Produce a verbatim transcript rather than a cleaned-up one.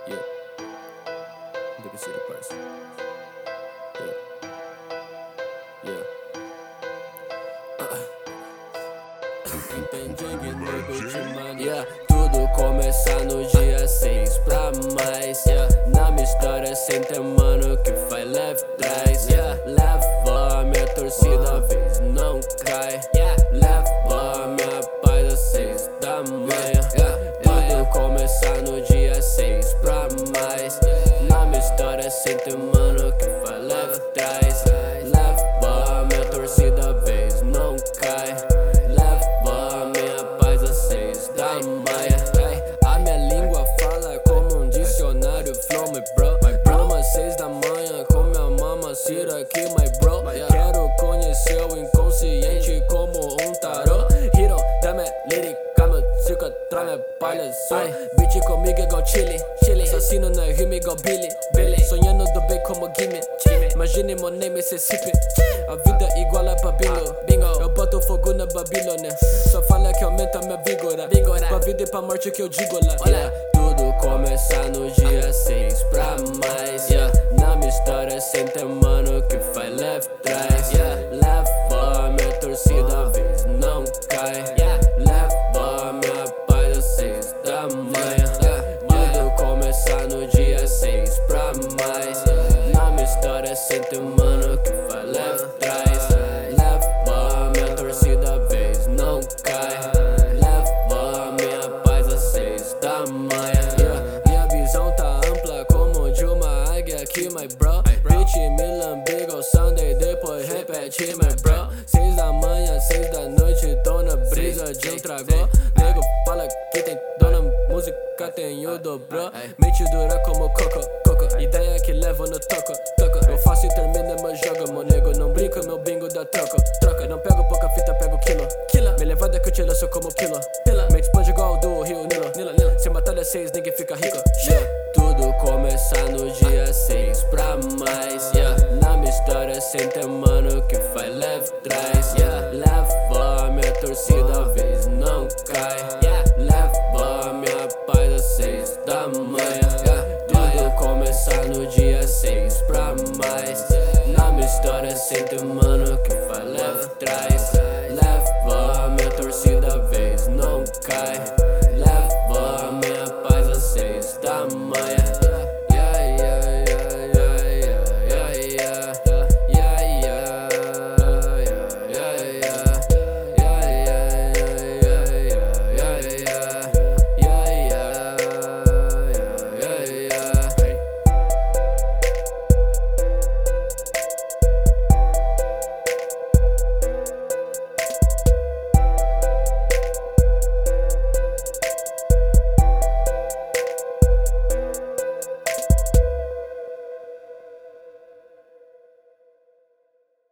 Yeah. Look at the parça. Yeah. Yeah. Entendi que nego te manda. Yeah. Tudo começa no dia seis pra mais. Yeah. Na minha história sem ter mano que faz leve trás. Yeah. Leva a minha torcida, a vez não cai. Yeah. Leva a minha paz às seis da manhã. Yeah. Tudo começa no dia seis pra mais. Na minha história sem ter mano que faz leve trás. Leva a minha torcida, a vez não cai. Leva a minha paz às seis da manhã. A minha língua fala como um dicionário flow, my bro. Brama seis da manhã com minha mama Cira aqui, my bro. Quero conhecer o inconsciente como um tarô. Hero da minha lírica, meu circo atrai minha palhaçada. Beat comigo é igual chile, assassino na rima igual Billy. Sonhando do bem como Gimme. Imagine meu name Mississippi. A vida igual a Babilo. Eu boto fogo na Babilônia. Só fala que aumenta minha vigora. Pra vida e pra morte que eu digo lá. Yeah. Tudo começa no dia seis pra mais. Yeah. Na minha história sem ter mano que faz leve trás. Yeah. Leva a minha torcida, a vez não cai. Yeah. Leva a minha paz às seis da manhã. Yeah. Tudo começa no dia seis pra mais. Na minha história sem ter mano que faz leve trás. Leva a minha torcida, a vez não cai. Leva a minha paz às seis da manhã. Yeah. Minha visão tá ampla como de uma águia aqui, my bro. Bitch me lambe igual Sunday, depois repete, my bro. Seis da manhã, seis da noite, tô na brisa de um tragó. Nego fala que tem dona música, tem o dobro. Mente dura como coco, coco. Ideia que levo no toco, toco. Eu faço e termino meu jogo, meu nego não brinca, meu bingo dá troca, troca. Não pego pouca fita, pego quilo, quilo. Me levada que eu te lanço como pila, pila. Mente explode igual do Rio Nilo, Nilo, Nilo. Sem batalha seis, ninguém fica rico. Yeah. Tudo começa no dia seis pra mais. Yeah. Na minha história sem ter mano que faz leve trás. Yeah. Leva a minha torcida, a vez não cai. Yeah. Leva a minha paz às seis da manhã. Yeah. Tudo começa no dia seis pra mais. Na minha história sem ter mano que